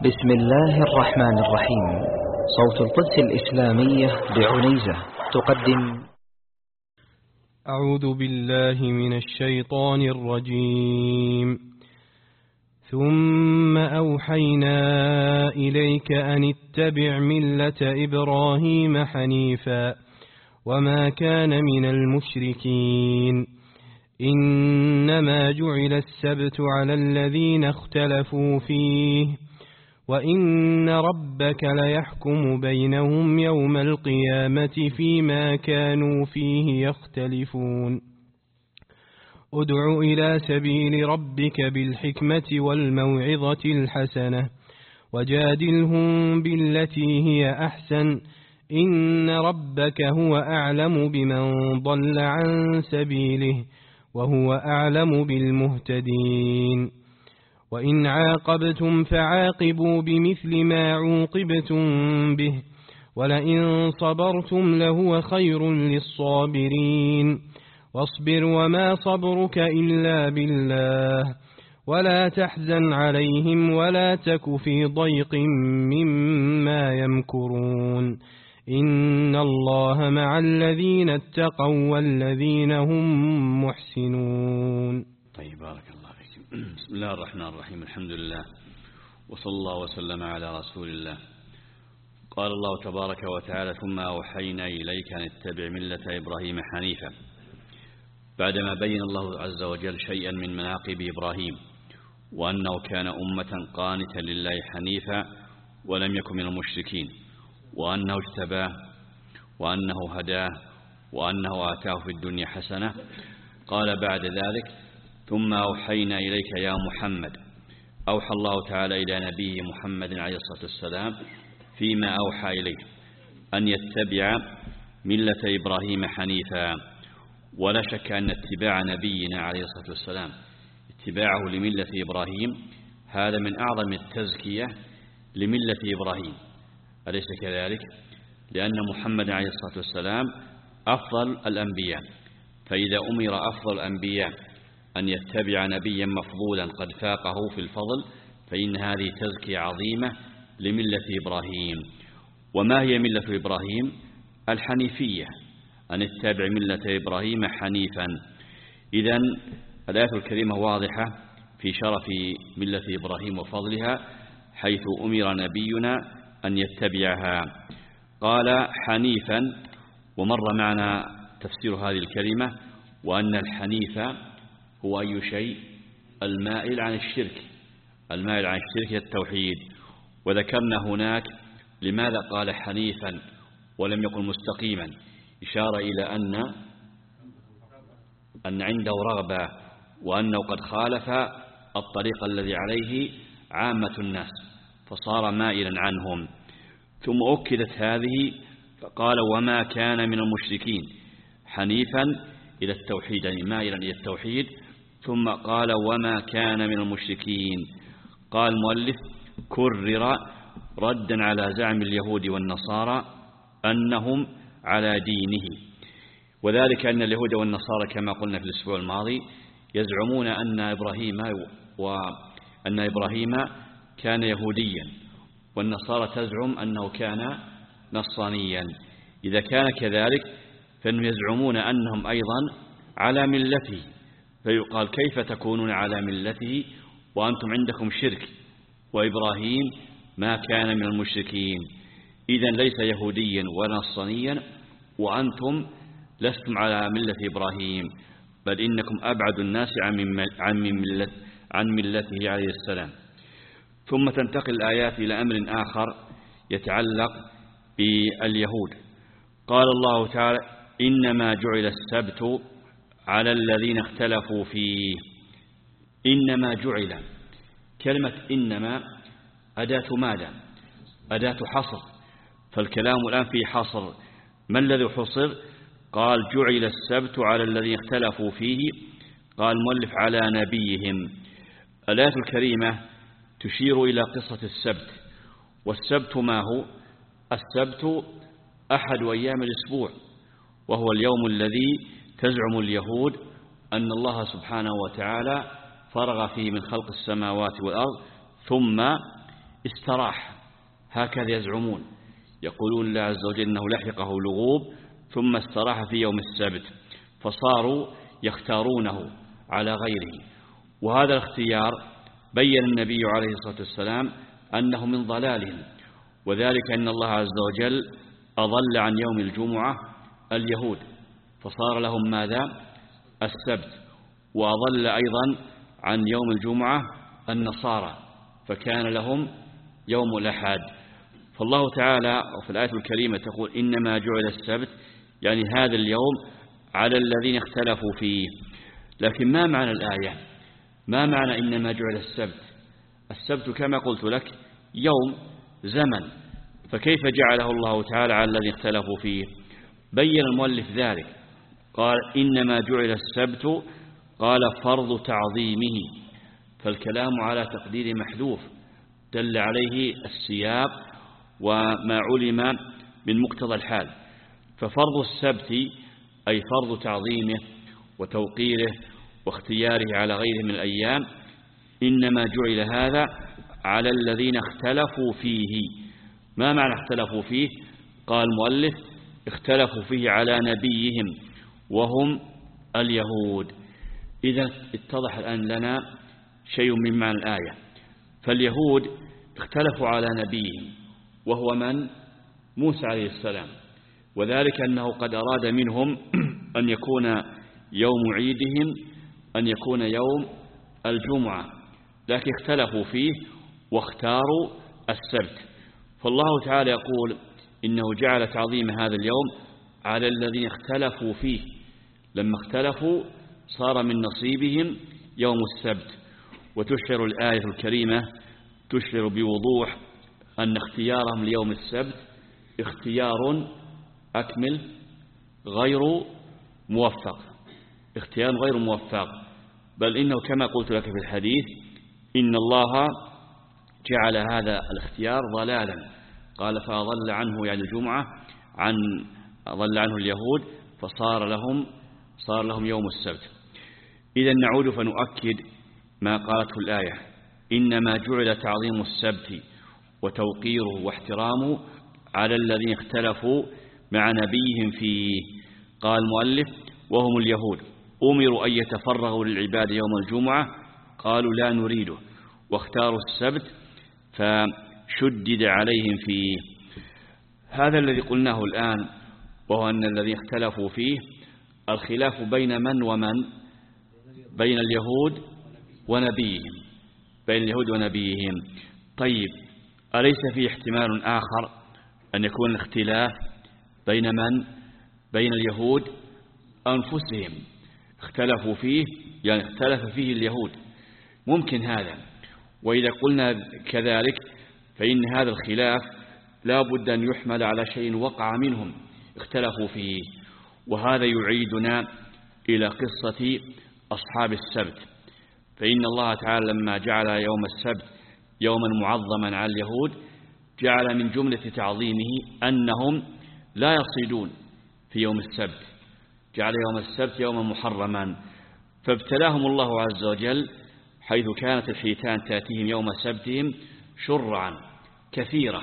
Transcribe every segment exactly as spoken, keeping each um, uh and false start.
بسم الله الرحمن الرحيم. صوت القدس الإسلامية بعنيزة تقدم. أعوذ بالله من الشيطان الرجيم. ثم أوحينا إليك أن اتبع ملة إبراهيم حنيفا وما كان من المشركين. إنما جعل السبت على الذين اختلفوا فيه وإن ربك ليحكم بينهم يوم القيامة فيما كانوا فيه يختلفون. ادع إلى سبيل ربك بالحكمة والموعظة الحسنة وجادلهم بالتي هي أحسن إن ربك هو أعلم بمن ضل عن سبيله وهو أعلم بالمهتدين. وإن عاقبتم فعاقبوا بمثل ما عوقبتم به ولئن صبرتم لهو خير للصابرين. واصبر وما صبرك إلا بالله ولا تحزن عليهم ولا تك في ضيق مما يمكرون. إن الله مع الذين اتقوا والذين هم محسنون. طيب، بارك الله فيكم. بسم الله الرحمن الرحيم. الحمد لله وصلى الله وسلم على رسول الله. قال الله تبارك وتعالى: ثم أوحينا إليك أن اتبع ملة إبراهيم حنيفا. بعدما بين الله عز وجل شيئا من مناقب إبراهيم وأنه كان أمة قانتا لله حنيفا ولم يكن من المشركين، وأنه اجتباه وأنه هداه وأنه آتاه في الدنيا حسنة، قال بعد ذلك: ثم أوحينا إليك يا محمد. أوحى الله تعالى إلى نبيه محمد عليه الصلاة والسلام فيما أوحى إليه أن يتبع ملة إبراهيم حنيفا. ولا شك أن اتباع نبينا عليه الصلاة والسلام اتباعه لملة إبراهيم هذا من أعظم التزكية لملة إبراهيم، أليس كذلك؟ لأن محمد عليه الصلاة والسلام أفضل الأنبياء، فإذا أمر أفضل الأنبياء أن يتبع نبيا مفضولا قد فاقه في الفضل فإن هذه تزكية عظيمة لملة إبراهيم. وما هي ملة إبراهيم؟ الحنيفية، أن اتبع ملة إبراهيم حنيفا. إذن الآية الكريمة واضحة في شرف ملة إبراهيم وفضلها، حيث أمر نبينا أن يتبعها. قال حنيفا، ومر معنا تفسير هذه الكلمة، وأن الحنيف هو أي شيء؟ المائل عن الشرك، المائل عن الشرك التوحيد. وذكرنا هناك لماذا قال حنيفا ولم يقل مستقيما، إشارة إلى أن أن عنده رغبة وأنه قد خالف الطريق الذي عليه عامة الناس فصار مائلا عنهم. ثم أكدت هذه فقال: وما كان من المشركين، حنيفا إلى التوحيد، يعني مائلا إلى التوحيد. ثم قال: وما كان من المشركين. قال المؤلف: كرر ردا على زعم اليهود والنصارى أنهم على دينه، وذلك أن اليهود والنصارى كما قلنا في الأسبوع الماضي يزعمون أن إبراهيم وأن إبراهيم كان يهوديا، والنصارى تزعم أنه كان نصرانيا. إذا كان كذلك فإنهم يزعمون أنهم أيضا على ملته، فيقال: كيف تكونون على ملته وأنتم عندكم شرك وإبراهيم ما كان من المشركين؟ إذن ليس يهوديا ولا نصرانيا وأنتم لستم على ملة إبراهيم، بل إنكم أبعد الناس عن ملة عن ملته عليه السلام. ثم تنتقل الآيات إلى أمر آخر يتعلق باليهود. قال الله تعالى: إنما جعل السبت على الذين اختلفوا فيه. إنما جعل، كلمة إنما أداة ماذا؟ أداة حصر، فالكلام الآن في حصر. ما الذي حصر؟ قال: جعل السبت على الذين اختلفوا فيه. قال المؤلف: على نبيهم. الآية الكريمة تشير إلى قصة السبت. والسبت ما هو؟ السبت أحد أيام الأسبوع، وهو اليوم الذي تزعم اليهود أن الله سبحانه وتعالى فرغ فيه من خلق السماوات والأرض ثم استراح، هكذا يزعمون، يقولون الله عز وجل أنه لحقه لغوب ثم استراح في يوم السبت، فصاروا يختارونه على غيره. وهذا الاختيار بين النبي عليه الصلاة والسلام أنه من ضلالهم، وذلك أن الله عز وجل أضل عن يوم الجمعة اليهود فصار لهم ماذا؟ السبت، وأضل أيضا عن يوم الجمعة النصارى فكان لهم يوم الأحد. فالله تعالى في الآية الكريمة تقول إنما جعل السبت، يعني هذا اليوم على الذين اختلفوا فيه. لكن ما معنى الآية؟ ما معنى إنما جعل السبت؟ السبت كما قلت لك يوم زمن، فكيف جعله الله تعالى على الذين اختلفوا فيه؟ بين المؤلف ذلك، قال إنما جعل السبت، قال فرض تعظيمه، فالكلام على تقدير محذوف دل عليه السياق وما علم من مقتضى الحال. ففرض السبت أي فرض تعظيمه وتوقيره واختياره على غيره من الأيام، إنما جعل هذا على الذين اختلفوا فيه. ما معنى اختلفوا فيه؟ قال المؤلف اختلفوا فيه على نبيهم وهم اليهود. إذا اتضح الآن لنا شيء من معنى الآية. فاليهود اختلفوا على نبيهم وهو من؟ موسى عليه السلام، وذلك أنه قد أراد منهم أن يكون يوم عيدهم أن يكون يوم الجمعة، لكن اختلفوا فيه واختاروا السبت. فالله تعالى يقول إنه جعل تعظيم هذا اليوم على الذين اختلفوا فيه، لما اختلفوا صار من نصيبهم يوم السبت. وتشعر الآية الكريمة تشعر بوضوح أن اختيارهم ليوم السبت اختيار أكمل غير موفق، اختيار غير موفق، بل إنه كما قلت لك في الحديث إن الله جعل هذا الاختيار ضلالا، قال فأضل عنه يعني الجمعة عن أضل عنه اليهود فصار لهم صار لهم يوم السبت. إذا نعود فنؤكد ما قالته الآية إنما جعل تعظيم السبت وتوقيره واحترامه على الذين اختلفوا مع نبيهم فيه. قال المؤلف وهم اليهود أمروا أن يتفرغوا للعباد يوم الجمعة، قالوا لا نريده واختاروا السبت فشدد عليهم فيه. هذا الذي قلناه الآن، وهو أن الذي اختلفوا فيه الخلاف بين من ومن؟ بين اليهود ونبيهم، بين اليهود ونبيهم. طيب أليس في احتمال آخر أن يكون الاختلاف بين من؟ بين اليهود أنفسهم، اختلفوا فيه يعني اختلف فيه اليهود، ممكن هذا. وإذا قلنا كذلك فإن هذا الخلاف لا بد أن يحمل على شيء وقع منهم اختلفوا فيه. وهذا يعيدنا إلى قصة أصحاب السبت، فإن الله تعالى لما جعل يوم السبت يوما معظما على اليهود جعل من جملة تعظيمه أنهم لا يصيدون في يوم السبت، جعل يوم السبت يوما محرما، فابتلاهم الله عز وجل حيث كانت الحيتان تأتيهم يوم سبتهم شرعا كثيرة،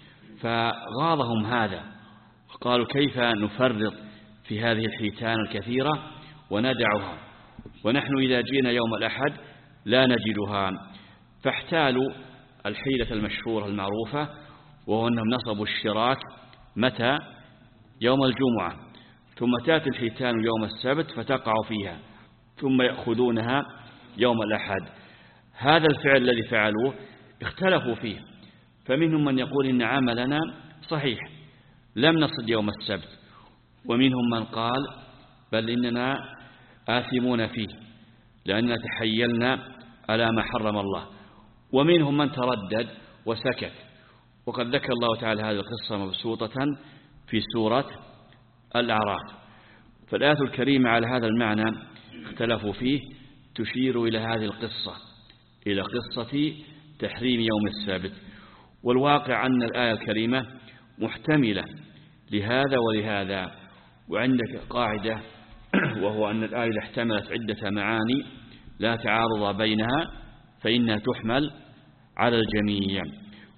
فغاضهم هذا قالوا كيف نفرط في هذه الحيتان الكثيرة وندعها، ونحن إذا جينا يوم الأحد لا نجدها. فاحتالوا الحيلة المشهورة المعروفة، وهو أنهم نصبوا الشراك متى؟ يوم الجمعة، ثم تأتي الحيتان يوم السبت فتقع فيها ثم يأخذونها يوم الأحد. هذا الفعل الذي فعلوه اختلفوا فيه، فمنهم من يقول إن عملنا صحيح لم نصد يوم السبت، ومنهم من قال بل إننا آثمون فيه لأننا تحيلنا على ما حرم الله، ومنهم من تردد وسكت. وقد ذكر الله تعالى هذه القصة مبسوطة في سورة الأعراف. فالآية الكريمة على هذا المعنى اختلفوا فيه تشير إلى هذه القصة، إلى قصة تحريم يوم السبت. والواقع أن الآية الكريمة محتملة لهذا ولهذا. وعندك قاعدة وهو أن الآية احتملت عدة معاني لا تعارض بينها فإنها تحمل على الجميع.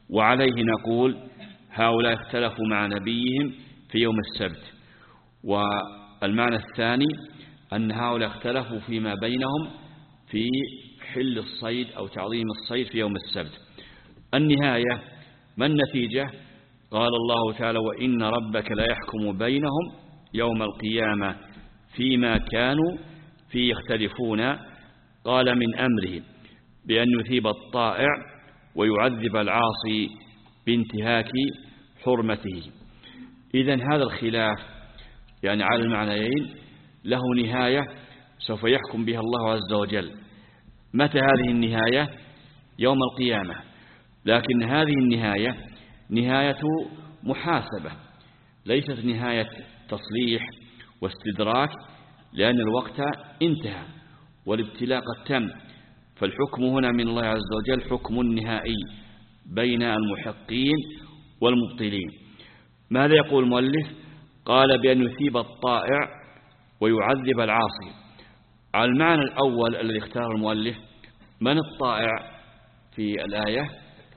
وعليه نقول هؤلاء اختلفوا مع نبيهم في يوم السبت. والمعنى الثاني أن هؤلاء اختلفوا فيما بينهم في حل الصيد أو تعظيم الصيد في يوم السبت. النهاية ما النتيجة؟ قال الله تعالى وإن ربك لا يحكم بينهم يوم القيامة فيما كانوا فيه يختلفون. قال من أمره بأن يثيب الطائع ويعذب العاصي بانتهاك حرمته. إذن هذا الخلاف يعني على المعنيين له نهاية سوف يحكم بها الله عز وجل. متى هذه النهاية؟ يوم القيامة. لكن هذه النهاية نهاية محاسبة، ليست نهاية تصليح واستدراك، لأن الوقت انتهى والابتلاء قد تم. فالحكم هنا من الله عز وجل حكم نهائي بين المحقين والمبطلين. ماذا يقول المؤلف؟ قال بأن يثيب الطائع ويعذب العاصي. على المعنى الأول الذي اختار المؤلف، من الطائع في الآية؟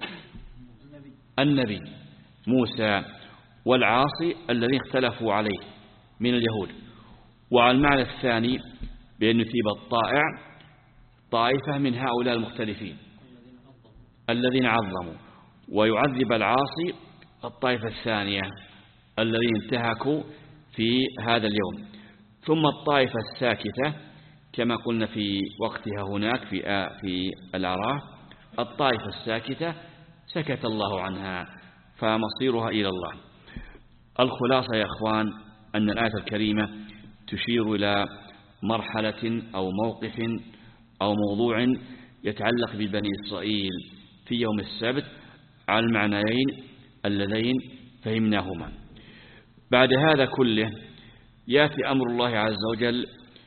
النبي موسى، والعاصي الذين اختلفوا عليه من اليهود. وعلى المعنى الثاني بأن يثيب الطائع طائفة من هؤلاء المختلفين الذين عظموا، ويعذب العاصي الطائفة الثانية الذين انتهكوا في هذا اليوم. ثم الطائفة الساكتة كما قلنا في وقتها هناك في في الأعراف، الطائفة الساكتة سكت الله عنها فمصيرها إلى الله. الخلاصة يا أخوان أن الآية الكريمة تشير إلى مرحلة أو موقف أو موضوع يتعلق ببني إسرائيل في يوم السبت على المعنيين اللذين فهمناهما. بعد هذا كله يأتي أمر الله عز وجل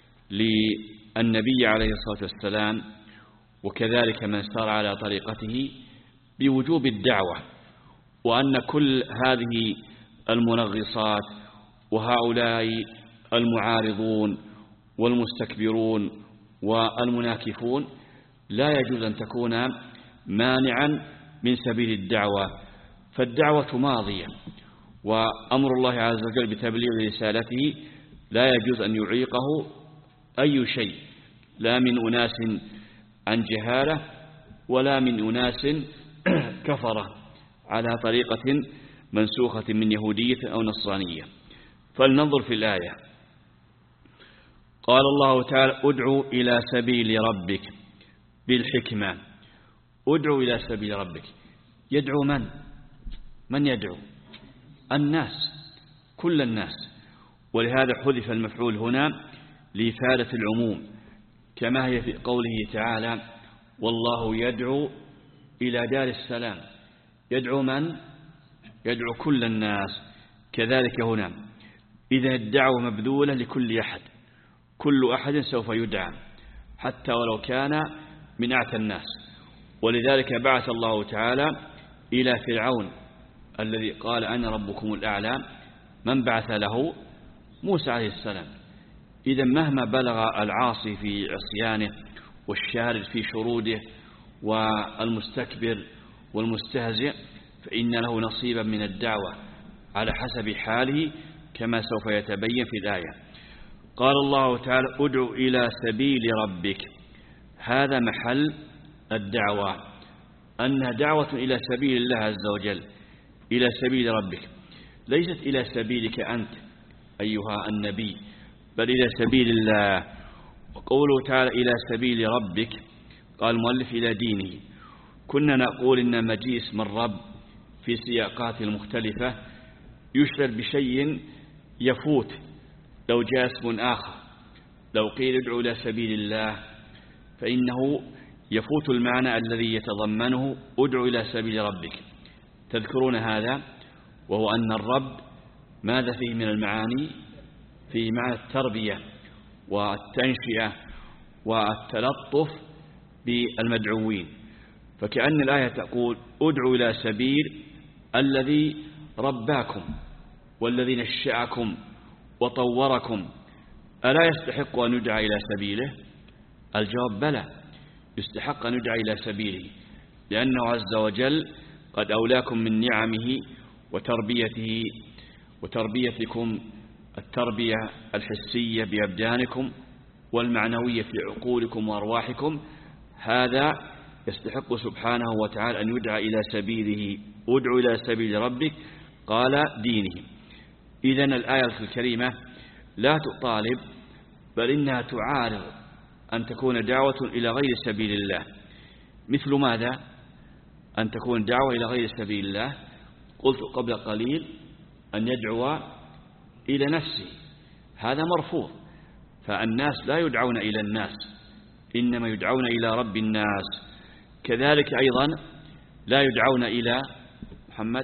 للنبي عليه الصلاة والسلام وكذلك من سار على طريقته بوجوب الدعوة، وأن كل هذه المنغصات وهؤلاء المعارضون والمستكبرون والمناكفون لا يجوز أن تكون مانعا من سبيل الدعوة، فالدعوة ماضية، وأمر الله عز وجل بتبليغ رسالته لا يجوز أن يعيقه أي شيء، لا من أناس عن جهالة ولا من أناس كفرة على طريقة منسوخة من يهودية أو نصرانية. فلننظر في الآية. قال الله تعالى ادعو إلى سبيل ربك بالحكمة. ادعو إلى سبيل ربك، يدعو من؟ من يدعو؟ الناس، كل الناس، ولهذا حذف المفعول هنا لإفادة العموم، كما هي في قوله تعالى والله يدعو إلى دار السلام. يدعو من؟ يدعو كل الناس. كذلك هنا إذا الدعوة مبذولة لكل أحد، كل أحد سوف يدعى حتى ولو كان من أعتى الناس. ولذلك بعث الله تعالى إلى فرعون الذي قال أنا ربكم الأعلى، من بعث له؟ موسى عليه السلام. إذا مهما بلغ العاصي في عصيانه والشارد في شروده والمستكبر والمستهزئ فإن له نصيبا من الدعوة على حسب حاله كما سوف يتبين في الآية. قال الله تعالى ادعو إلى سبيل ربك، هذا محل الدعوة، أنها دعوة إلى سبيل الله عز وجل، إلى سبيل ربك، ليست إلى سبيلك أنت أيها النبي، بل إلى سبيل الله. وقوله تعالى إلى سبيل ربك قال المؤلف إلى دينه. كنا نقول إن مجيء اسم الرب في سياقات المختلفة يشعر بشيء يفوت لو جاء اسم آخر. لو قيل ادعو إلى سبيل الله فإنه يفوت المعنى الذي يتضمنه ادعو إلى سبيل ربك. تذكرون هذا، وهو أن الرب ماذا فيه من المعاني؟ في معنى التربية والتنشئة والتلطف بالمدعوين. فكأن الآية تقول ادعو إلى سبيل الذي رباكم والذي نشأكم وطوركم، ألا يستحق أن يدعى إلى سبيله؟ الجواب بلى، يستحق أن يدعى إلى سبيله، لأنه عز وجل قد أولاكم من نعمه وتربيته وتربيتكم التربية الحسية بأبدانكم والمعنوية في عقولكم وأرواحكم. هذا يستحق سبحانه وتعالى أن يدعى إلى سبيله. ادع إلى سبيل ربك قال دينه. إذن الآية الكريمة لا تطالب بل إنها تعارض أن تكون دعوة إلى غير سبيل الله. مثل ماذا؟ أن تكون دعوة إلى غير سبيل الله. قلت قبل قليل أن يدعو إلى نفسه، هذا مرفوض. فالناس لا يدعون إلى الناس، إنما يدعون إلى رب الناس. كذلك أيضا لا يدعون إلى محمد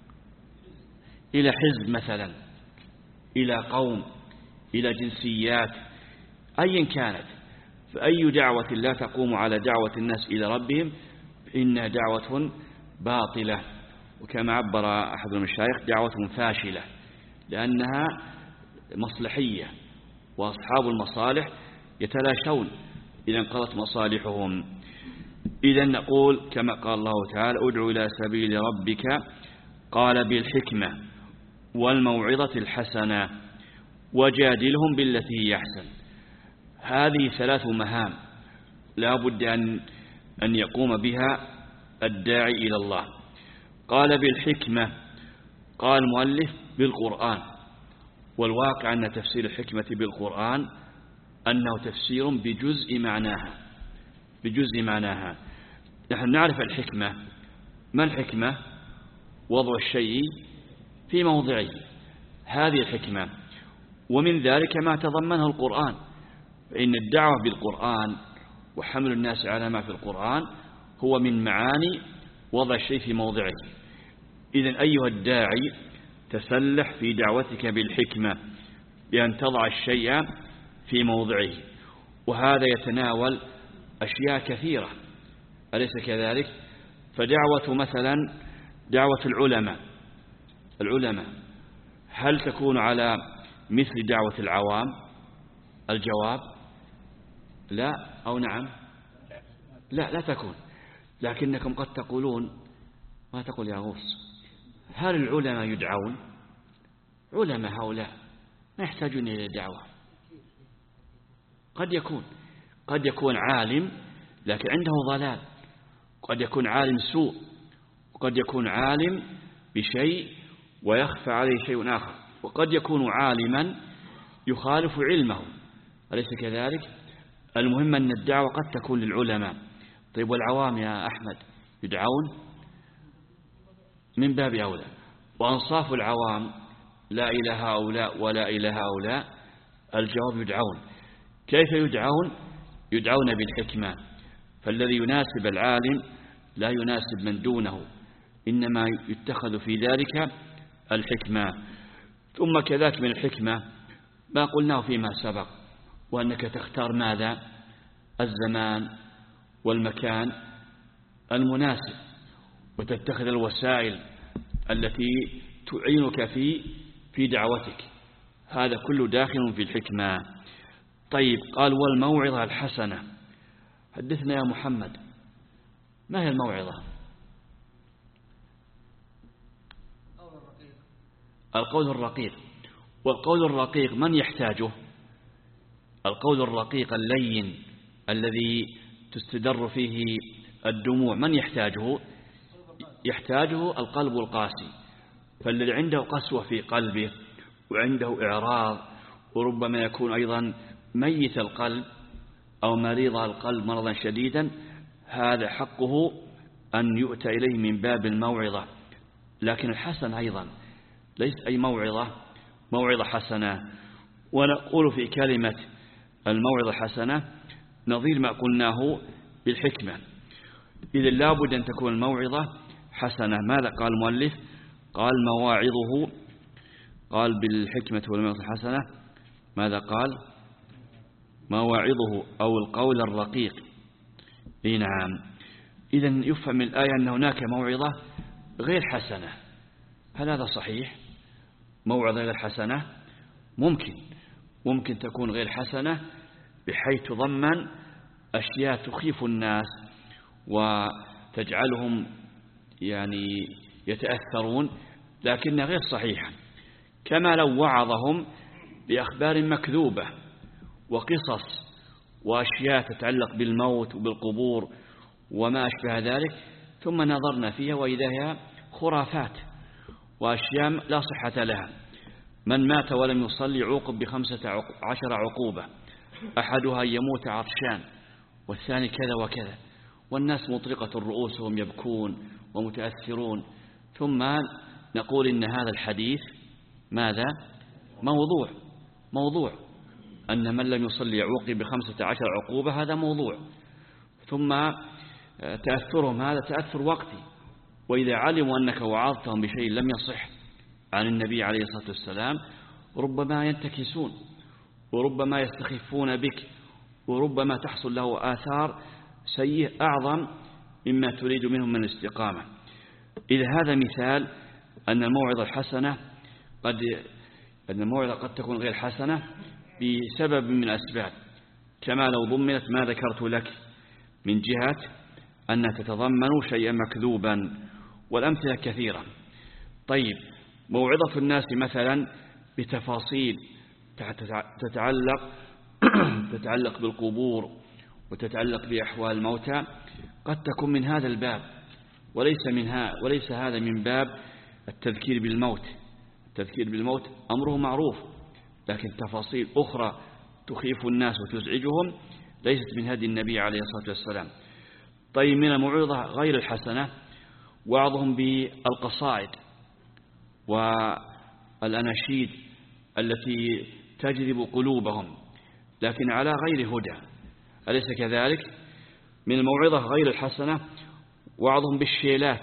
إلى حزب مثلا، إلى قوم، إلى جنسيات، أيا كانت. فأي دعوة لا تقوم على دعوة الناس إلى ربهم إنها دعوة باطلة، وكما عبر أحد المشايخ دعوة فاشلة، لأنها مصلحية، وأصحاب المصالح يتلاشون إذا انقضت مصالحهم. إذا نقول كما قال الله تعالى ادع إلى سبيل ربك قال بالحكمة والموعظة الحسنة وجادلهم بالتي هي أحسن. هذه ثلاث مهام لا بد أن أن يقوم بها الداعي إلى الله. قال بالحكمة، قال المؤلف بالقرآن، والواقع أن تفسير الحكمة بالقرآن أنه تفسير بجزء معناها بجزء معناها. نحن نعرف الحكمة. ما الحكمة؟ وضع الشيء في موضعه، هذه الحكمة. ومن ذلك ما تضمنه القرآن، فإن الدعوة بالقرآن وحمل الناس على ما في القرآن هو من معاني وضع الشيء في موضعه. إذن أيها الداعي تسلح في دعوتك بالحكمة بأن تضع الشيء في موضعه، وهذا يتناول أشياء كثيرة، أليس كذلك؟ فدعوة مثلا دعوة العلماء العلماء هل تكون على مثل دعوة العوام؟ الجواب لا أو نعم. لا لا تكون. لكنكم قد تقولون، ما تقول يا غوص، هل العلماء يدعون؟ علماء هؤلاء ما يحتاجون إلى دعوة. قد يكون قد يكون عالم لكن عنده ضلال، قد يكون عالم سوء، وقد يكون عالم بشيء ويخفى عليه شيء آخر، وقد يكون عالما يخالف علمه، أليس كذلك؟ المهم أن الدعوة قد تكون للعلماء. طيب والعوام يا أحمد يدعون؟ من باب أولى. وأنصاف العوام لا إلى هؤلاء ولا إلى هؤلاء، الجواب يدعون. كيف يدعون؟ يدعون بالحكمة. فالذي يناسب العالم لا يناسب من دونه، إنما يتخذ في ذلك الحكمة. ثم كذلك من الحكمة ما قلناه فيما سبق، وأنك تختار ماذا؟ الزمان والمكان المناسب، وتتخذ الوسائل التي تعينك في في دعوتك. هذا كله داخل في الحكمة. طيب قال والموعظة الحسنة. حدثنا يا محمد، ما هي الموعظة؟ القول الرقيق. والقول الرقيق من يحتاجه؟ القول الرقيق اللين الذي تستدر فيه الدموع من يحتاجه؟ يحتاجه القلب القاسي. فالذي عنده قسوة في قلبه وعنده إعراض، وربما يكون أيضا ميت القلب أو مريض القلب مرضا شديدا، هذا حقه أن يؤتى إليه من باب الموعظة. لكن الحسن أيضا ليس أي موعظة موعظة حسنة. ونقول في كلمة الموعظة حسنة نظير ما قلناه بالحكمة. إذا لابد أن تكون الموعظة حسنة. ماذا قال المؤلف؟ قال مواعظه، قال بالحكمة والموعظة الحسنة. ماذا قال؟ مواعظه أو القول الرقيق. إيه نعم. إذا يفهم من الآية أن هناك موعظة غير حسنة. هل هذا صحيح؟ موعظة غير حسنة ممكن ممكن تكون غير حسنة بحيث تضمن أشياء تخيف الناس وتجعلهم يعني يتأثرون، لكنها غير صحيحة. كما لو وعظهم بأخبار مكذوبة وقصص وأشياء تتعلق بالموت وبالقبور وما أشبه ذلك، ثم نظرنا فيها وإذا هي خرافات وأشياء لا صحة لها. من مات ولم يصلي عوقب بخمسة عشر عقوبة، أحدها يموت عطشان والثاني كذا وكذا، والناس مطرقة رؤوسهم يبكون ومتأثرون، ثم نقول إن هذا الحديث ماذا؟ موضوع موضوع أن من لم يصلي عوقب بخمسة عشر عقوبة هذا موضوع. ثم تأثرهم هذا تأثر وقتي، وإذا علموا أنك وعظتهم بشيء لم يصح عن النبي عليه الصلاة والسلام ربما ينتكسون وربما يستخفون بك، وربما تحصل له آثار سيئة أعظم مما تريد منهم من الاستقامة. إذا هذا مثال أن الموعظة الحسنة قد أن الموعظة قد تكون غير حسنة بسبب من الأسباب، كما لو ضمنت ما ذكرت لك من جهة أن تتضمن شيئا مكذوبا، والأمثلة كثيرة. طيب، موعظة الناس مثلا بتفاصيل تتعلق تتعلق بالقبور وتتعلق بأحوال الموتى قد تكون من هذا الباب، وليس منها وليس هذا من باب التذكير بالموت. التذكير بالموت أمره معروف، لكن تفاصيل أخرى تخيف الناس وتزعجهم ليست من هدي النبي عليه الصلاة والسلام. طيب، من الموعظة غير الحسنة وعظهم بالقصائد والأناشيد التي تجذب قلوبهم لكن على غير هدى، أليس كذلك؟ من الموعظة غير الحسنة وعظهم بالشيلات.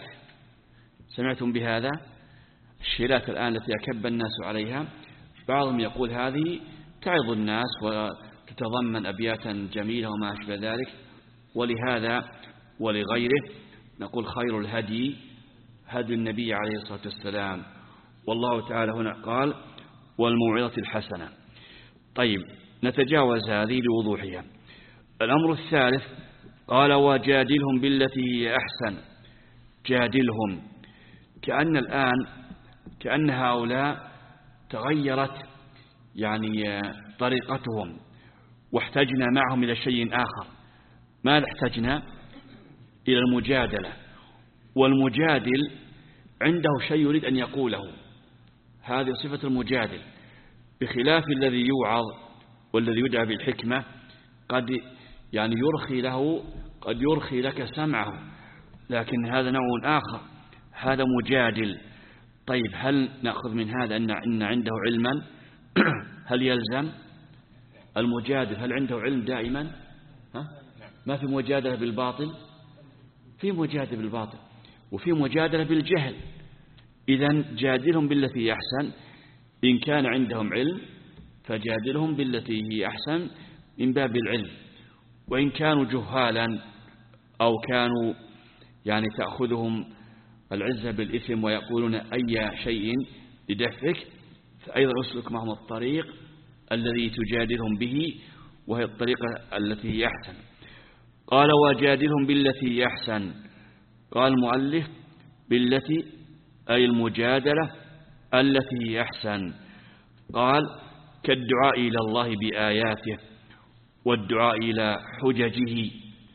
سمعتم بهذا؟ الشيلات الآن التي أكب الناس عليها، بعضهم يقول هذه تعظ الناس وتتضمن أبياتا جميلة وما أشبه ذلك، ولهذا ولغيره نقول خير الهدي هدي النبي عليه الصلاة والسلام، والله تعالى هنا قال والموعظة الحسنة. طيب، نتجاوز هذه لوضوحها. الأمر الثالث قال وجادلهم بالتي هي أحسن. جادلهم، كأن الآن كأن هؤلاء تغيرت يعني طريقتهم واحتجنا معهم إلى شيء آخر. ماذا احتجنا؟ إلى المجادلة، والمجادل عنده شيء يريد أن يقوله، هذه صفة المجادل، بخلاف الذي يوعظ والذي يدعى بالحكمة قد يعني يرخي له قد يرخي لك سمعه، لكن هذا نوع آخر، هذا مجادل. طيب، هل نأخذ من هذا أن إن عنده علما؟ هل يلزم المجادل هل عنده علم دائما؟ ها؟ ما في مجادلة بالباطل، في مجادلة بالباطل وفي مجادلة بالجهل. إذن جادلهم بالتي هي أحسن، إن كان عندهم علم فجادلهم بالتي هي أحسن من باب العلم، وإن كانوا جهالا أو كانوا يعني تأخذهم العزة بالإثم ويقولون أي شيء لدفعك، فأيضا أسلك معهم الطريق الذي تجادلهم به، وهي الطريقة التي هي أحسن. قال وجادلهم بالتي هي أحسن، قال المؤلف بالتي أي المجادلة التي هي أحسن. قال كالدعاء إلى الله بآياته والدعاء إلى حججه.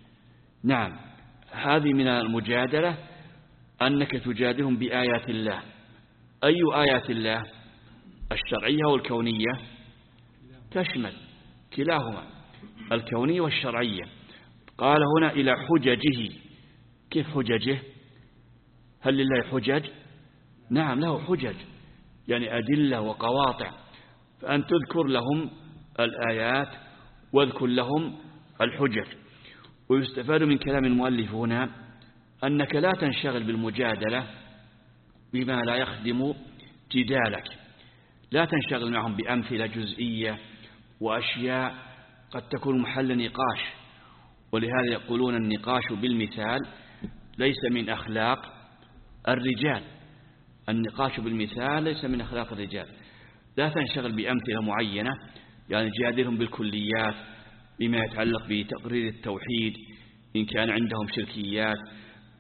نعم، هذه من المجادلة أنك تجادلهم بآيات الله. أي آيات الله؟ الشرعية والكونية؟ تشمل كلاهما، الكونية والشرعية. قال هنا إلى حججه. كيف حججه؟ هل لله حجج؟ نعم، له حجج، يعني أدلة وقواطع، فأن تذكر لهم الآيات واذكر لهم الحجج. ويستفاد من كلام المؤلف هنا أنك لا تنشغل بالمجادلة بما لا يخدم جدالك، لا تنشغل معهم بأمثلة جزئية وأشياء قد تكون محل نقاش. ولهذا يقولون النقاش بالمثال ليس من أخلاق الرجال، النقاش بالمثال ليس من أخلاق الرجال. لا تنشغل بأمثلة معينة، يعني جادلهم بالكليات بما يتعلق بتقرير التوحيد إن كان عندهم شركيات،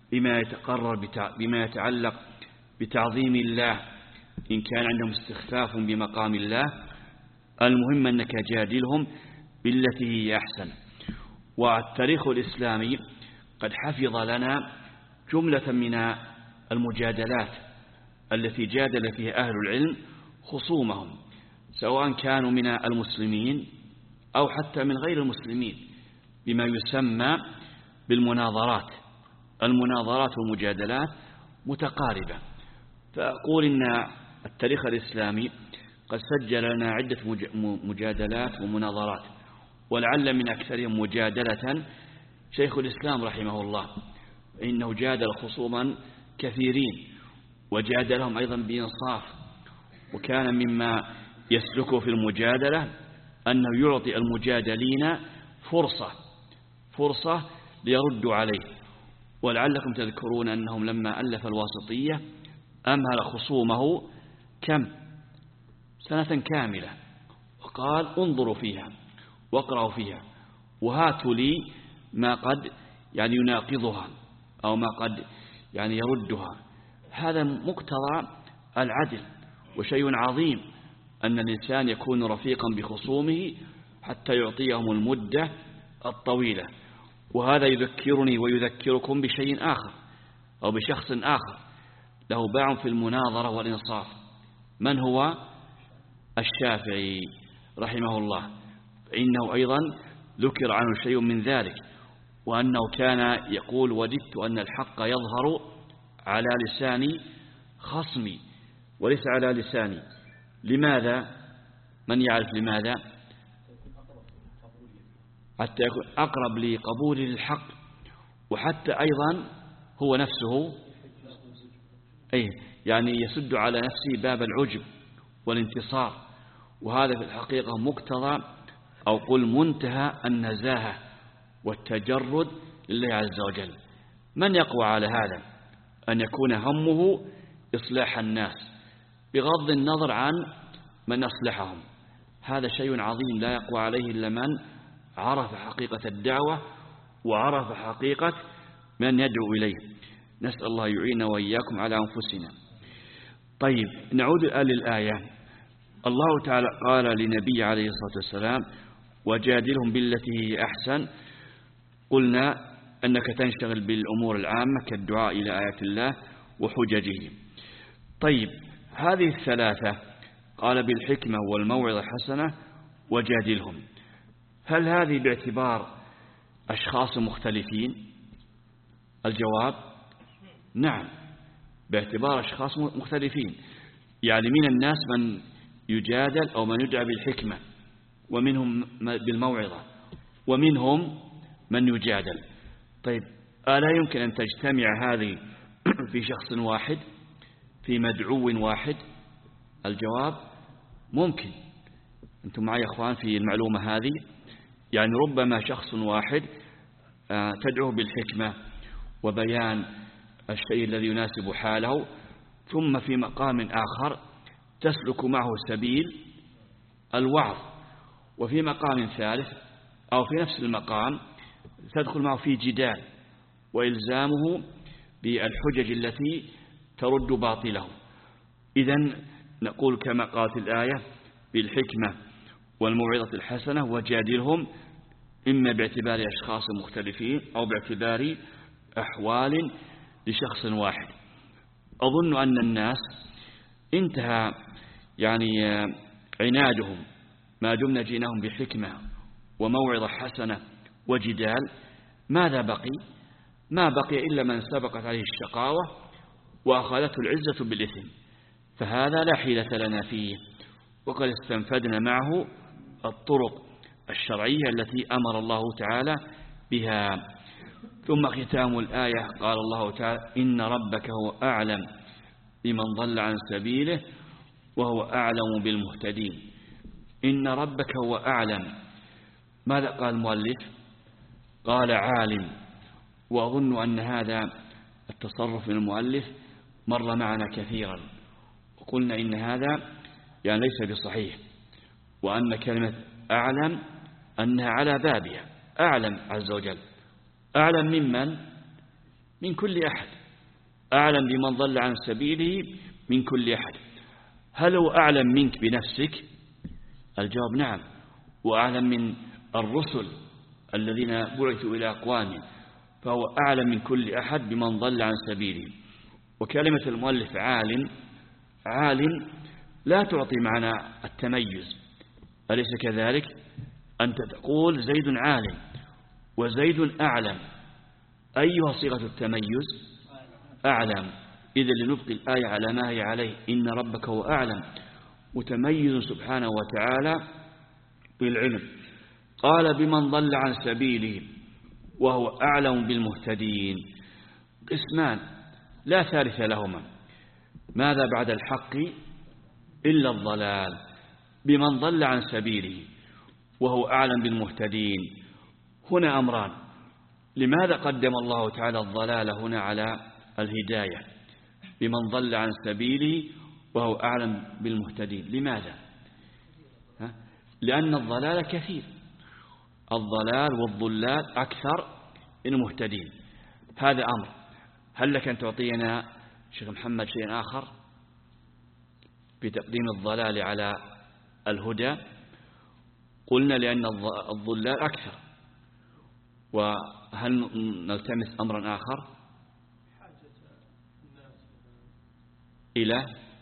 بما يتقرر بما يتعلق بتعظيم الله إن كان عندهم استخفاف بمقام الله. المهم أنك جادلهم بالتي هي أحسن. والتاريخ الإسلامي قد حفظ لنا جملة من المجادلات التي جادل فيها أهل العلم خصومهم، سواء كانوا من المسلمين أو حتى من غير المسلمين، بما يسمى بالمناظرات. المناظرات والمجادلات متقاربة. فأقول إن التاريخ الإسلامي قد سجل لنا عدة مجادلات ومناظرات، ولعل من أكثرهم مجادلة شيخ الإسلام رحمه الله، إنه جادل خصوما كثيرين وجادلهم أيضا بإنصاف. وكان مما يسلكه في المجادلة أنه يعطي المجادلين فرصة فرصة ليردوا عليه. ولعلكم تذكرون أنهم لما ألف الواسطية أمهل خصومه كم سنة كاملة، وقال انظروا فيها واقرأوا فيها وهاتوا لي ما قد يعني يناقضها أو ما قد يعني يردها. هذا مقتضى العدل وشيء عظيم أن الإنسان يكون رفيقا بخصومه حتى يعطيهم المدة الطويلة. وهذا يذكرني ويذكركم بشيء آخر أو بشخص آخر له باع في المناظرة والإنصاف. من هو؟ الشافعي رحمه الله. فإنه أيضا ذكر عنه شيء من ذلك، وأنه كان يقول وددت أن الحق يظهر على لسان خصمي وليس على لساني. لماذا؟ من يعرف لماذا؟ حتى يكون أقرب لقبول الحق، وحتى أيضا هو نفسه أي يعني يسد على نفسه باب العجب والانتصار. وهذا في الحقيقة مقتضى أو قل منتهى النزاهة والتجرد لله عز وجل. من يقوى على هذا؟ أن يكون همه إصلاح الناس بغض النظر عن من أصلحهم. هذا شيء عظيم لا يقوى عليه إلا من عرف حقيقة الدعوة وعرف حقيقة من يدعو إليه. نسأل الله يعين وإياكم على أنفسنا. طيب، نعود الآن للآية. الله تعالى قال لنبي عليه الصلاة والسلام وجادلهم بالتي هي أحسن. قلنا أنك تنشغل بالأمور العامة كالدعاء إلى آيات الله وحججه. طيب، هذه الثلاثة قال بالحكمة والموعظة الحسنة وجادلهم، هل هذه باعتبار أشخاص مختلفين؟ الجواب نعم، باعتبار أشخاص مختلفين. يعني من الناس من يجادل أو من يدعى بالحكمة، ومنهم بالموعظة، ومنهم من يجادل. طيب، ألا يمكن أن تجتمع هذه في شخص واحد، في مدعو واحد؟ الجواب ممكن. أنتم معي يا أخوان في المعلومة هذه؟ يعني ربما شخص واحد تدعوه بالحكمة وبيان الشيء الذي يناسب حاله، ثم في مقام آخر تسلك معه سبيل الوعظ، وفي مقام ثالث أو في نفس المقام تدخل معه في جدال وإلزامه بالحجج التي ترد باطله. إذن نقول كما قالت الآية بالحكمة والموعظة الحسنة وجادلهم، إما باعتبار أشخاص مختلفين أو باعتبار أحوال لشخص واحد. أظن أن الناس انتهى يعني عنادهم ما دمنا جيناهم بحكمة وموعظة حسنة وجدال. ماذا بقي؟ ما بقي إلا من سبقت عليه الشقاوة وأخذته العزة بالإثم، فهذا لا حيلة لنا فيه، وقد استنفدنا معه الطرق الشرعية التي أمر الله تعالى بها. ثم ختام الآية قال الله تعالى إن ربك هو أعلم بمن ضل عن سبيله وهو أعلم بالمهتدين. إن ربك هو أعلم. ماذا قال المؤلف؟ قال عالم. وأظن أن هذا التصرف من المؤلف مر معنا كثيرا، وقلنا إن هذا يعني ليس بصحيح، وأن كلمة أعلم أنها على بابها. أعلم عز وجل، أعلم ممن؟ من كل أحد، أعلم بمن ضل عن سبيله من كل أحد. هل هو أعلم منك بنفسك؟ الجواب نعم، وأعلم من الرسل الذين بعثوا إلى أقوامهم، فهو أعلم من كل أحد بمن ضل عن سبيله. وكلمة المؤلف عالم، عالم لا تعطي معنى التميز، أليس كذلك؟ أنت تقول زيد عالم وزيد أعلم، أيها صيغة التميز؟ أعلم. إذا لنبقي الآية على ما هي عليه، إن ربك هو أعلم، متميز سبحانه وتعالى بالعلم. قال بمن ضل عن سبيله وهو أعلم بالمهتدين. قسمان لا ثالث لهما، ماذا بعد الحق إلا الضلال. بمن ضل عن سبيله وهو أعلم بالمهتدين، هنا أمران. لماذا قدم الله تعالى الضلال هنا على الهداية؟ بمن ضل عن سبيله وهو أعلم بالمهتدين، لماذا؟ ها؟ لأن الضلال كثير، الضلال والضلال أكثر من المهتدين. هذا أمر. هل لك أن تعطينا شيخ محمد شيء آخر بتقديم الضلال على الهدى؟ قلنا لأن الضلال أكثر. وهل نلتمس أمرا آخر إلى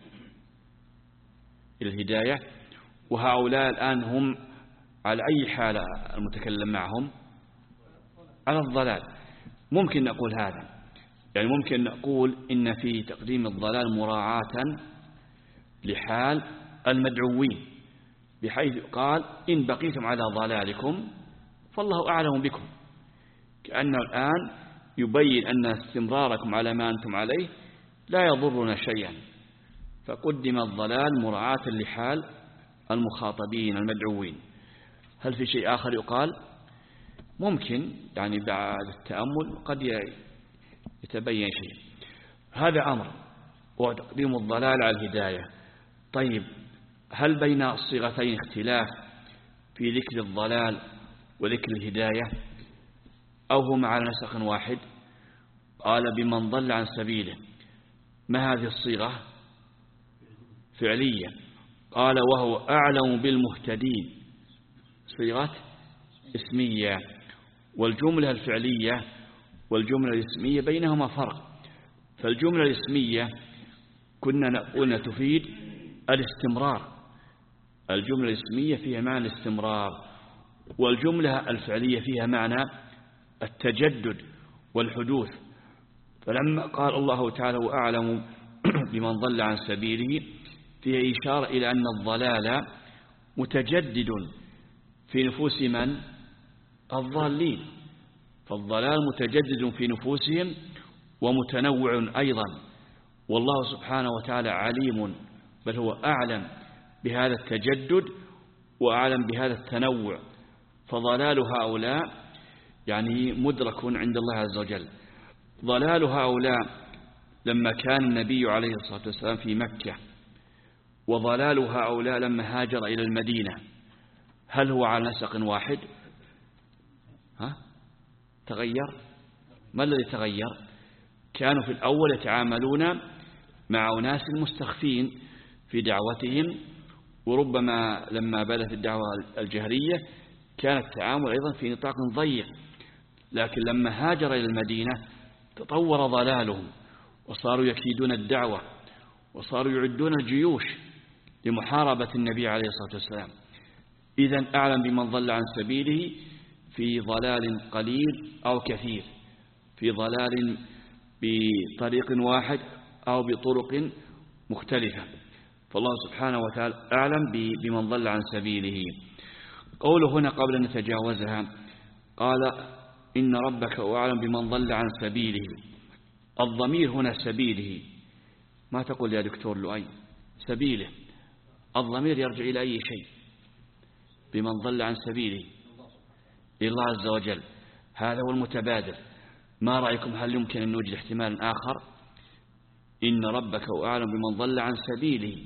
الهداية؟ وهؤلاء الآن هم على أي حالة المتكلم معهم؟ على الضلال. ممكن نقول هذا، يعني ممكن نقول إن في تقديم الضلال مراعاة لحال المدعوين، بحيث قال إن بقيتم على ضلالكم فالله أعلم بكم، كأنه الآن يبين أن استمراركم على ما أنتم عليه لا يضرنا شيئا، فقدم الضلال مراعاة لحال المخاطبين المدعوين. هل في شيء آخر يقال؟ ممكن، يعني بعد التأمل قد يتبين شيء. هذا أمر، وتقديم الضلال على الهداية. طيب، هل بين الصيغتين اختلاف في ذكر الضلال وذكر الهداية، أو هما على نسق واحد؟ قال بمن ضل عن سبيله. ما هذه الصيغة؟ فعلية. قال وهو أعلم بالمهتدين، صيغة اسمية. والجملة الفعلية والجملة الاسمية بينهما فرق. فالجملة الاسمية كنا نقول تفيد الاستمرار، الجملة الاسمية فيها معنى الاستمرار، والجملة الفعلية فيها معنى التجدد والحدوث. فلما قال الله تعالى وأعلم بمن ضل عن سبيله، فيها إشارة إلى أن الضلال متجدد في نفوس من؟ الضالين. فالضلال متجدد في نفوسهم ومتنوع أيضا، والله سبحانه وتعالى عليم، بل هو أعلم بهذا التجدد وأعلم بهذا التنوع. فضلال هؤلاء يعني مدرك عند الله عز وجل. ضلال هؤلاء لما كان النبي عليه الصلاة والسلام في مكة، وضلال هؤلاء لما هاجر إلى المدينة، هل هو على نسق واحد؟ ها؟ تغير؟ ما الذي تغير؟ كانوا في الأول يتعاملون مع أناس مستخفين في دعوتهم، وربما لما بدأت الدعوة الجهرية كان التعامل أيضا في نطاق ضيق. لكن لما هاجر إلى المدينة تطور ضلالهم، وصاروا يكيدون الدعوة، وصاروا يعدون الجيوش لمحاربة النبي عليه الصلاة والسلام. إذن أعلم بمن ضل عن سبيله في ضلال قليل أو كثير، في ضلال بطريق واحد أو بطرق مختلفة. فالله سبحانه وتعالى أعلم بمن ضل عن سبيله. قوله هنا قبل أن نتجاوزها، قال إن ربك أعلم بمن ضل عن سبيله. الضمير هنا سبيله، ما تقول يا دكتور لؤي سبيله، الضمير يرجع إلى أي شيء؟ بمن ضل عن سبيله إلى الله عز وجل، هذا هو المتبادر. ما رأيكم؟ هل يمكن أن نوجد احتمال آخر؟ إن ربك أعلم بمن ضل عن سبيله،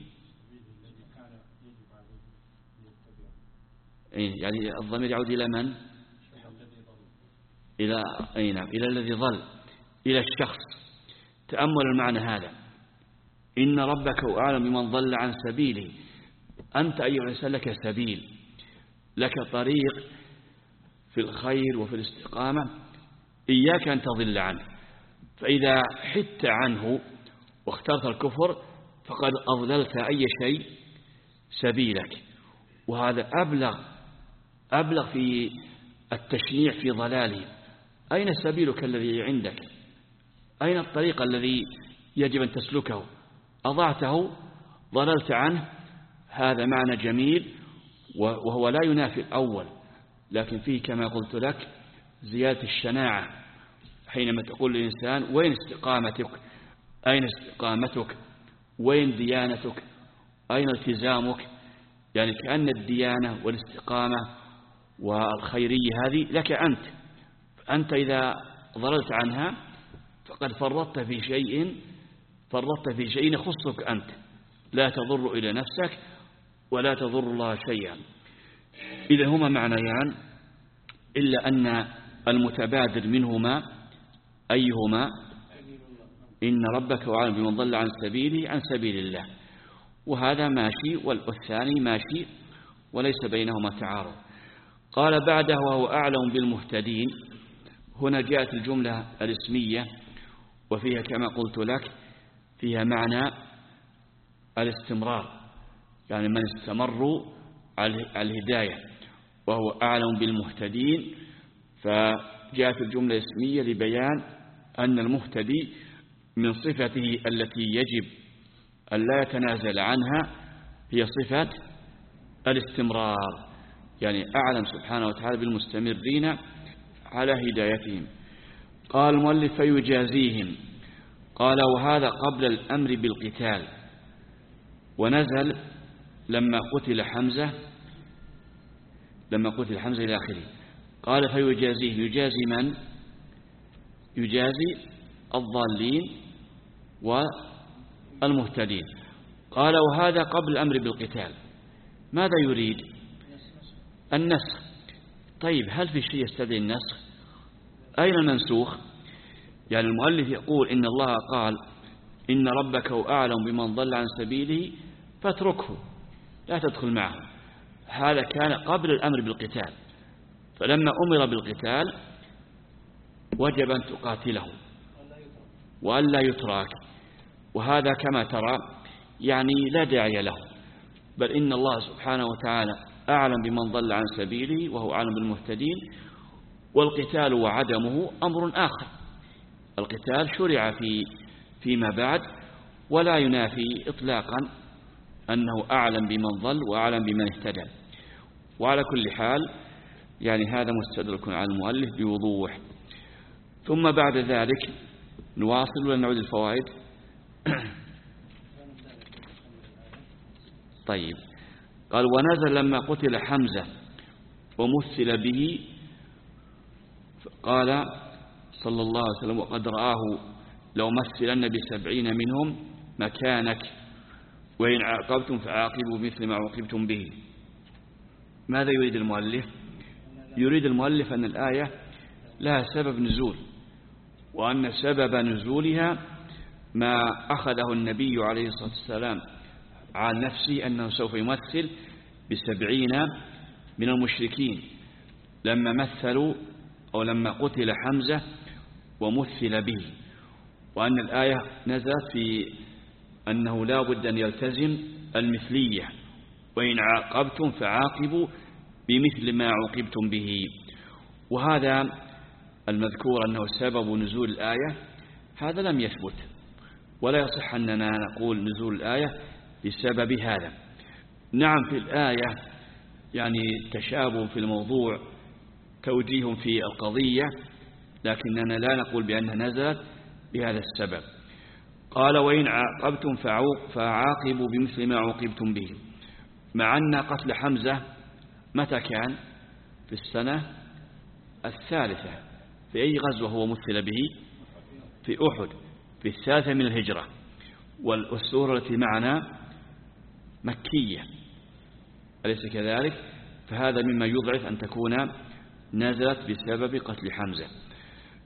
يعني الضمير يعود إلى من؟ إلى أين؟ إلى الذي ضل. إلى الشخص. تأمل المعنى هذا: إن ربك هو أعلم بمن ضل عن سبيله. أنت أيها الإنسان لك سبيل، لك طريق في الخير وفي الاستقامة، إياك أن تضل عنه. فإذا حدت عنه واخترت الكفر فقد أضللت أي شيء سبيلك. وهذا أبلغ أبلغ في التشنيع في ضلاله. أين سبيلك الذي عندك؟ أين الطريق الذي يجب أن تسلكه؟ أضعته، ضللت عنه. هذا معنى جميل، وهو لا ينافي الأول، لكن فيه كما قلت لك زيادة الشناعة حينما تقول للإنسان: وين استقامتك؟ أين استقامتك؟ وين ديانتك؟ أين التزامك؟ يعني كأن الديانة والاستقامة والخيرية هذه لك أنت. أنت إذا ضللت عنها فقد فرطت في شيء فرطت في شيء يخصك أنت، لا تضر إلى نفسك ولا تضر الله شيئا. إذا هما معنيان، إلا أن المتبادر منهما أيهما؟ إن ربك هو أعلم بمن ضل عن سبيله عن سبيل الله، وهذا ماشي، والثاني ماشي، وليس بينهما تعارض. قال بعده: وهو أعلم بالمهتدين. هنا جاءت الجملة الاسمية، وفيها كما قلت لك فيها معنى الاستمرار، يعني من استمروا على الهداية، وهو أعلم بالمهتدين. فجاءت الجملة الاسمية لبيان أن المهتدي من صفته التي يجب أن لا يتنازل عنها هي صفة الاستمرار، يعني أعلم سبحانه وتعالى بالمستمرين على هدايتهم. قال المؤلف: فيجازيهم. قال: وهذا قبل الأمر بالقتال، ونزل لما قتل حمزة لما قتل حمزة إلى آخره. قال: فيجازيه. يجازي من؟ يجازي الضالين والمهتدين. قال: وهذا قبل الأمر بالقتال. ماذا يريد؟ النسخ. طيب، هل في شيء يستدعي النسخ؟ أين المنسوخ؟ يعني المؤلف يقول إن الله قال: إن ربك هو أعلم بمن ضل عن سبيله فاتركه، لا تدخل معه. هذا كان قبل الأمر بالقتال، فلما أمر بالقتال وجب أن تقاتله وأن لا يترك. وهذا كما ترى يعني لا داعي له، بل إن الله سبحانه وتعالى أعلم بمن ضل عن سبيله وهو أعلم بالمهتدين. والقتال وعدمه أمر آخر. القتال شرع في فيما بعد، ولا ينافي إطلاقا أنه أعلم بمن ضل وأعلم بمن اهتدى. وعلى كل حال يعني هذا مستدرك على المؤلف بوضوح. ثم بعد ذلك نواصل ونعود الفوائد. طيب، قال: ونزل لما قتل حمزة ومثل به، قال صلى الله عليه وسلم: وقد رآه لو مثلن بسبعين منهم مكانك وإن عاقبتم فعاقبوا مثل ما عوقبتم به. ماذا يريد المؤلف؟ يريد المؤلف أن الآية لها سبب نزول، وأن سبب نزولها ما أخذه النبي عليه الصلاة والسلام عن نفسه أنه سوف يمثل بسبعين من المشركين لما مثلوا أو لما قتل حمزة ومثل به. وأن الآية نزلت في أنه لا بد أن يلتزم المثلية، وإن عاقبتم فعاقبوا بمثل ما عوقبتم به. وهذا المذكور أنه سبب نزول الآية هذا لم يثبت، ولا يصح أننا نقول نزول الآية بسبب هذا. نعم، في الآية يعني تشابه في الموضوع، توجيه في القضية، لكننا لا نقول بأنها نزلت بهذا السبب. قال: وإن عاقبتم فعاقبوا بمثل ما عوقبتم به. مع أن قتل حمزة متى كان؟ في السنة الثالثة. في أي غزوة هو مثل به؟ في أحد، في الثالثة من الهجرة. والسورة التي معنا مكية، أليس كذلك؟ فهذا مما يضعف أن تكون نزلت بسبب قتل حمزة.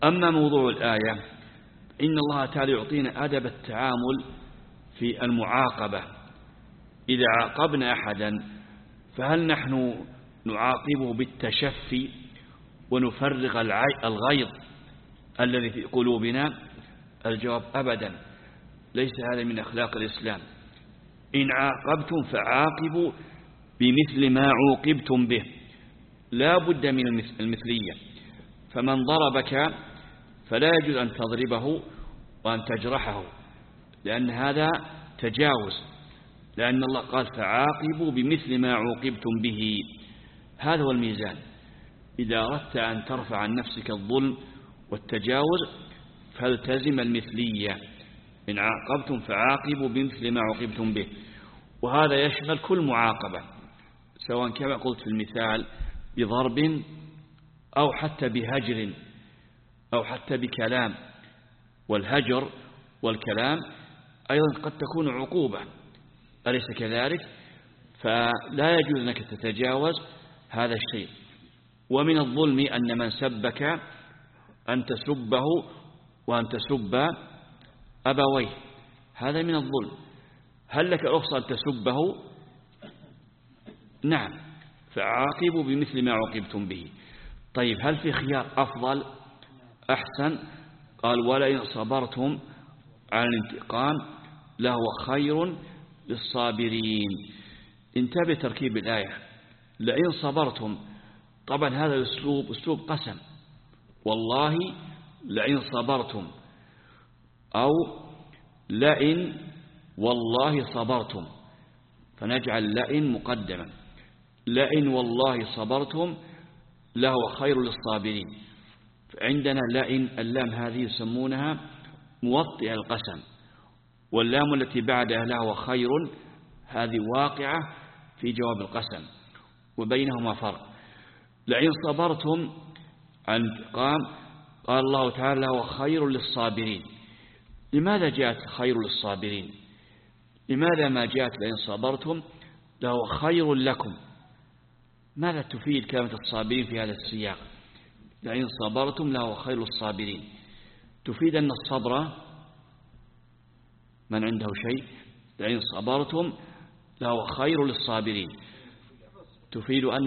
أما موضوع الآية إن الله تعالى يعطينا أدب التعامل في المعاقبة. إذا عاقبنا أحدا فهل نحن نعاقبه بالتشفي ونفرغ الغيظ الذي في قلوبنا؟ الجواب أبدا، ليس هذا من أخلاق الإسلام. إن عاقبتم فعاقبوا بمثل ما عوقبتم به، لا بد من المثلية. فمن ضربك فلا يجوز أن تضربه وأن تجرحه، لأن هذا تجاوز، لأن الله قال فعاقبوا بمثل ما عوقبتم به. هذا هو الميزان. إذا أردت أن ترفع عن نفسك الظلم والتجاوز فالتزم المثلية. إن عاقبتم فعاقبوا بمثل ما عوقبتم به، وهذا يشمل كل معاقبة، سواء كما قلت في المثال بضرب أو حتى بهجر أو حتى بكلام. والهجر والكلام أيضا قد تكون عقوبة، أليس كذلك؟ فلا يجوز أنك تتجاوز هذا الشيء. ومن الظلم أن من سبك أن تسبه وأن تسب أبويه، هذا من الظلم. هل لك رخصة أن تسبه؟ نعم، فعاقبوا بمثل ما عوقبتم به. طيب هل في خيار أفضل أحسن؟ قال ولئن صبرتم على الانتقام لهو خير للصابرين. انتبه تركيب الآية، لئن صبرتم. طبعا هذا الأسلوب أسلوب قسم، والله لئن صبرتم، أو لئن والله صبرتم، فنجعل لئن مقدما. لئن والله صبرتم لهو خير للصابرين. فعندنا لئن اللام هذه يسمونها موطئ القسم، واللام التي بعدها لهو خير هذه واقعة في جواب القسم، وبينهما فرق. لئن صبرتم عن انتقام قال الله تعالى لهو خير للصابرين. لماذا جاءت خير للصابرين؟ لماذا ما جاءت لئن صبرتم لهو خير لكم؟ ماذا تفيد كلمة الصابرين في هذا السياق؟ لئن صبرتم لهو خير للصابرين، تفيد أن الصبر من عنده شيء. لئن صبرتم لهو خير للصابرين تفيد أن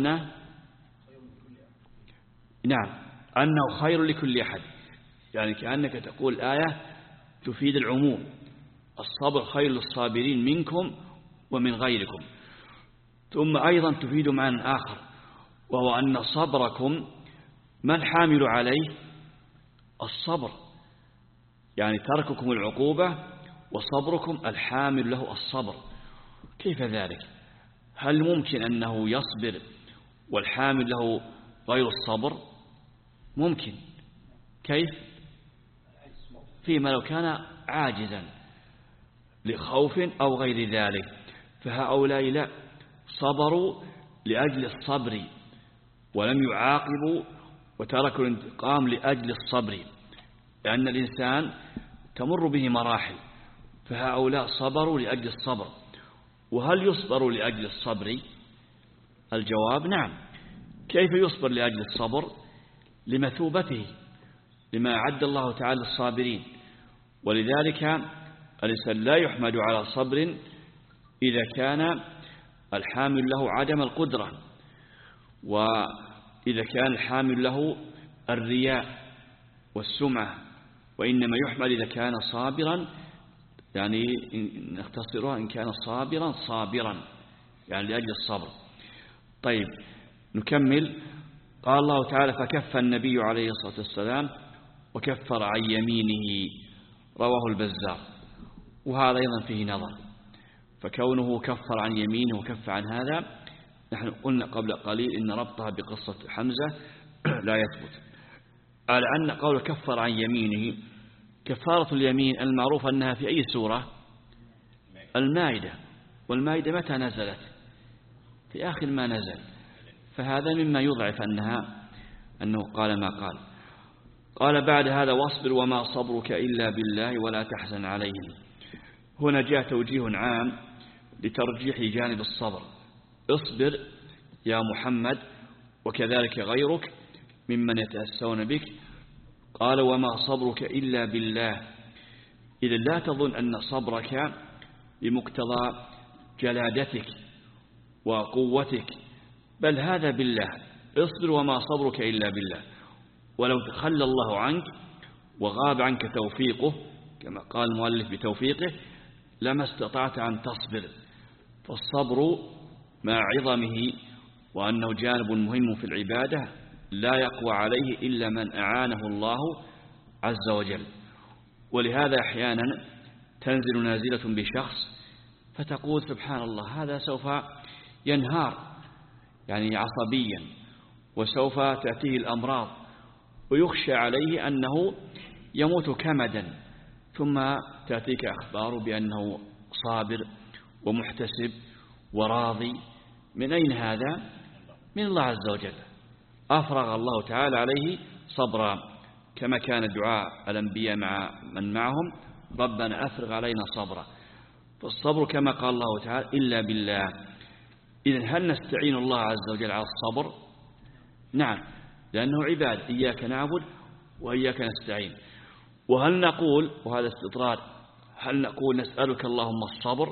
نعم أنه خير لكل أحد، يعني كأنك تقول الآية تفيد العموم. الصبر خير للصابرين منكم ومن غيركم. ثم أيضا تفيد معنى آخر، وهو أن صبركم ما الحامل عليه؟ الصبر، يعني ترككم العقوبة وصبركم الحامل له الصبر. كيف ذلك؟ هل ممكن أنه يصبر والحامل له غير الصبر؟ ممكن. كيف؟ فيما لو كان عاجزا لخوف أو غير ذلك. فهؤلاء لا، صبروا لأجل الصبر ولم يعاقبوا وتركوا الانتقام لأجل الصبر، لأن الإنسان تمر به مراحل، فهؤلاء صبروا لأجل الصبر. وهل يصبر لأجل الصبر؟ الجواب نعم. كيف يصبر لأجل الصبر؟ لمثوبته، لما أعد الله تعالى الصابرين. ولذلك الإنسان لا يحمد على صبر إذا كان الحامل له عدم القدرة، وإذا كان الحامل له الرياء والسمعة، وإنما يحمل إذا كان صابرا، يعني نختصرها إن كان صابرا صابرا يعني لأجل الصبر. طيب نكمل. قال الله تعالى فكف النبي عليه الصلاة والسلام وكفر عن يمينه، رواه البزار. وهذا أيضا فيه نظر، فكونه كفر عن يمينه وكف عن هذا، نحن قلنا قبل قليل إن ربطها بقصة حمزة لا يثبت، على أن قول كفر عن يمينه كفارة اليمين المعروف أنها في أي سورة؟ المائدة. والمائدة متى نزلت؟ في آخر ما نزل، فهذا مما يضعف أنها أنه قال ما قال. قال بعد هذا واصبر وما صبرك إلا بالله ولا تحزن عليهم. هنا جاء توجيه عام لترجيح جانب الصبر. اصبر يا محمد وكذلك غيرك ممن يتأسون بك، قال وما صبرك إلا بالله. إذا لا تظن أن صبرك بمقتضى جلادتك وقوتك، بل هذا بالله. اصبر وما صبرك إلا بالله. ولو تخلى الله عنك وغاب عنك توفيقه كما قال المؤلف بتوفيقه لما استطعت أن تصبر. فالصبر مع عظمه وأنه جانب مهم في العبادة لا يقوى عليه إلا من أعانه الله عز وجل. ولهذا أحيانا تنزل نازلة بشخص فتقول سبحان الله هذا سوف ينهار يعني عصبيا وسوف تأتيه الأمراض ويخشى عليه أنه يموت كمدا، ثم تأتيك أخبار بأنه صابر ومحتسب وراضي. من أين هذا؟ من الله عز وجل. أفرغ الله تعالى عليه صبرا، كما كان دعاء الأنبياء مع من معهم ربنا أفرغ علينا صبرا. فالصبر كما قال الله تعالى إلا بالله. إذن هل نستعين الله عز وجل على الصبر؟ نعم، لأنه عباد، إياك نعبد وإياك نستعين. وهل نقول، وهذا استطراد، هل نقول نسألك اللهم الصبر؟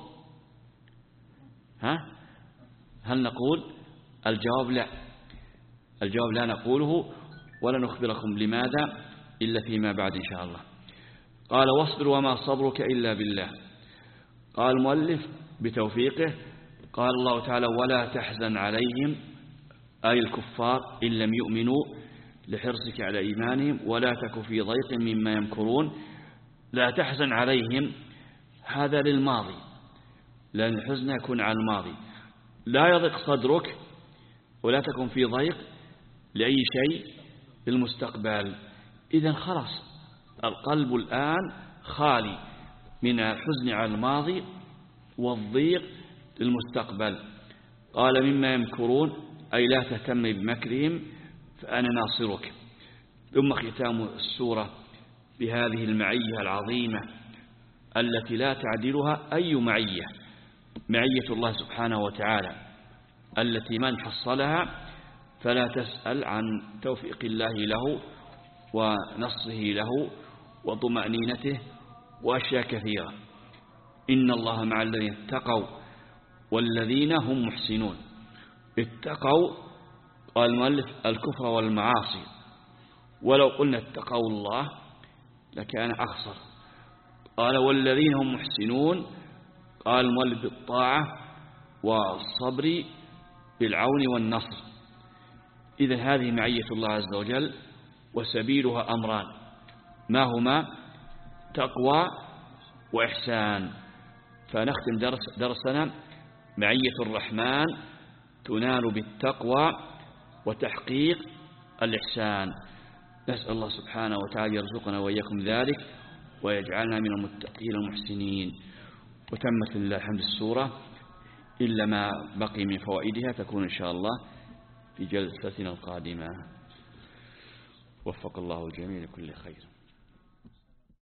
ها؟ هل نقول؟ الجواب لا. الجواب لا نقوله، ولا نخبركم لماذا إلا فيما بعد إن شاء الله. قال واصبر وما صبرك إلا بالله. قال المؤلف بتوفيقه قال الله تعالى ولا تحزن عليهم أي الكفار إن لم يؤمنوا لحرصك على إيمانهم ولا تك في ضيق مما يمكرون. لا تحزن عليهم هذا للماضي، لأن الحزن يكون على الماضي. لا يضيق صدرك ولا تكن في ضيق لأي شيء للمستقبل. إذن خلاص القلب الآن خالي من الحزن على الماضي والضيق للمستقبل. قال مما يمكرون أي لا تهتم بمكرهم فأنا ناصرك. ثم ختام السورة بهذه المعية العظيمة التي لا تعدلها أي معية، معية الله سبحانه وتعالى التي من حصلها فلا تسأل عن توفيق الله له ونصره له وطمأنينته وأشياء كثيرة. إن الله مع الذين اتقوا والذين هم محسنون. اتقوا قال المؤلف الكفر والمعاصي، ولو قلنا اتقوا الله لكان أخصر. قال والذين هم محسنون قال المؤلف بالطاعة والصبر بالعون والنصر. إذن هذه معية الله عز وجل وسبيلها أمران، ما هما؟ تقوى وإحسان. فنختم درس درسنا معية الرحمن تنال بالتقوى وتحقيق الإحسان. نسأل الله سبحانه وتعالى يرزقنا وإياكم ذلك ويجعلنا من المتقين المحسنين. وتمت لله الحمد السورة إلا ما بقي من فوائدها تكون إن شاء الله في جلستنا القادمة. وفق الله الجميع لكل خير.